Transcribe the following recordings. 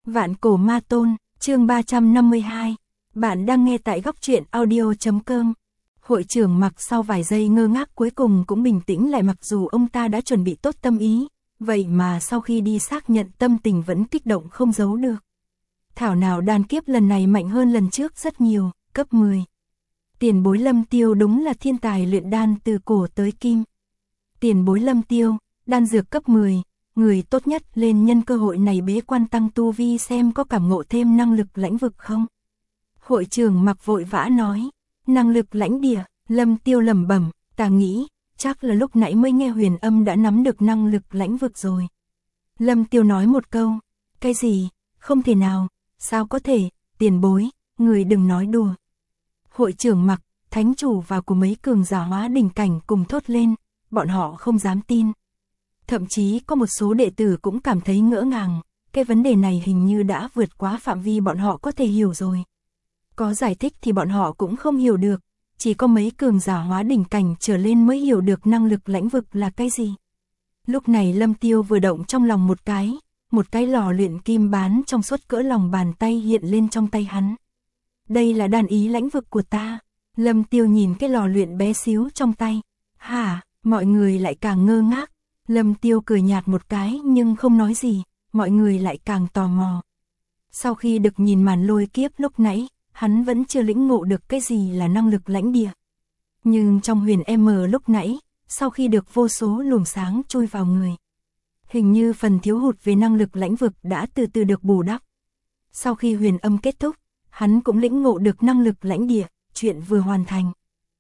Vạn cổ ma tôn, chương 352. Bạn đang nghe tại góc truyện audio.com. Hội trưởng Mặc sau vài giây ngơ ngác cuối cùng cũng bình tĩnh lại, mặc dù ông ta đã chuẩn bị tốt tâm ý, vậy mà sau khi đi xác nhận tâm tình vẫn kích động không giấu được. Thảo nào đan kiếp lần này mạnh hơn lần trước rất nhiều, cấp 10. Tiền bối Lâm Tiêu đúng là thiên tài luyện đan từ cổ tới kim. Tiền bối Lâm Tiêu, đan dược cấp 10. Người tốt nhất lên nhân cơ hội này bế quan tăng tu vi xem có cảm ngộ thêm năng lực lãnh vực không. Hội trưởng Mặc vội vã nói, năng lực lãnh địa. Lâm Tiêu lẩm bẩm, ta nghĩ, chắc là lúc nãy mới nghe huyền âm đã nắm được năng lực lãnh vực rồi. Lâm Tiêu nói một câu, cái gì, không thể nào, sao có thể, tiền bối, người đừng nói đùa. Hội trưởng Mặc, thánh chủ và của mấy cường giả hóa đỉnh cảnh cùng thốt lên, bọn họ không dám tin. Thậm chí có một số đệ tử cũng cảm thấy ngỡ ngàng, cái vấn đề này hình như đã vượt quá phạm vi bọn họ có thể hiểu rồi. Có giải thích thì bọn họ cũng không hiểu được, chỉ có mấy cường giả hóa đỉnh cảnh trở lên mới hiểu được năng lực lãnh vực là cái gì. Lúc này Lâm Tiêu vừa động trong lòng một cái lò luyện kim bán trong suốt cỡ lòng bàn tay hiện lên trong tay hắn. Đây là đan ý lãnh vực của ta. Lâm Tiêu nhìn cái lò luyện bé xíu trong tay. Hả, mọi người lại càng ngơ ngác. Lâm Tiêu cười nhạt một cái nhưng không nói gì, mọi người lại càng tò mò. Sau khi được nhìn màn lôi kiếp lúc nãy, hắn vẫn chưa lĩnh ngộ được cái gì là năng lực lãnh địa. Nhưng trong huyền M lúc nãy, sau khi được vô số luồng sáng chui vào người, hình như phần thiếu hụt về năng lực lãnh vực đã từ từ được bù đắp. Sau khi huyền âm kết thúc, hắn cũng lĩnh ngộ được năng lực lãnh địa, chuyện vừa hoàn thành.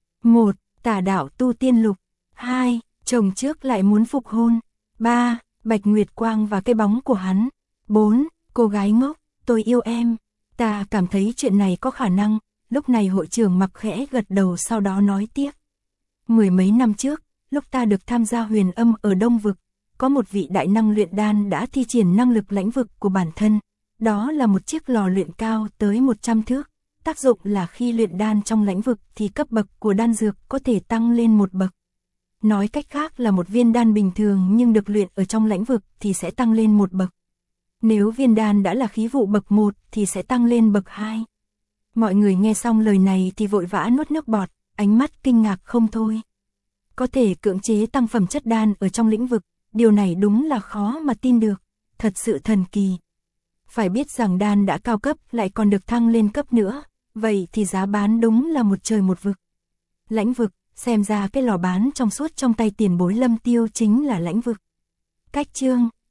1. Tà đạo tu tiên lục. 2. Chồng trước lại muốn phục hôn. 3. Bạch Nguyệt Quang và cái bóng của hắn. 4. Cô gái ngốc, tôi yêu em. Ta cảm thấy chuyện này có khả năng. Lúc này hội trưởng Mặc khẽ gật đầu, sau đó nói tiếp. Mười mấy năm trước, lúc ta được tham gia huyền âm ở Đông Vực, có một vị đại năng luyện đan đã thi triển năng lực lãnh vực của bản thân. Đó là một chiếc lò luyện cao tới 100 thước. Tác dụng là khi luyện đan trong lãnh vực thì cấp bậc của đan dược có thể tăng lên một bậc. Nói cách khác là một viên đan bình thường nhưng được luyện ở trong lãnh vực thì sẽ tăng lên một bậc. Nếu viên đan đã là khí vụ bậc 1 thì sẽ tăng lên bậc 2. Mọi người nghe xong lời này thì vội vã nuốt nước bọt, ánh mắt kinh ngạc không thôi. Có thể cưỡng chế tăng phẩm chất đan ở trong lĩnh vực, điều này đúng là khó mà tin được, thật sự thần kỳ. Phải biết rằng đan đã cao cấp lại còn được thăng lên cấp nữa, vậy thì giá bán đúng là một trời một vực. Lãnh vực, xem ra cái lò bán trong suốt trong tay tiền bối Lâm Tiêu chính là lãnh vực. Cách chương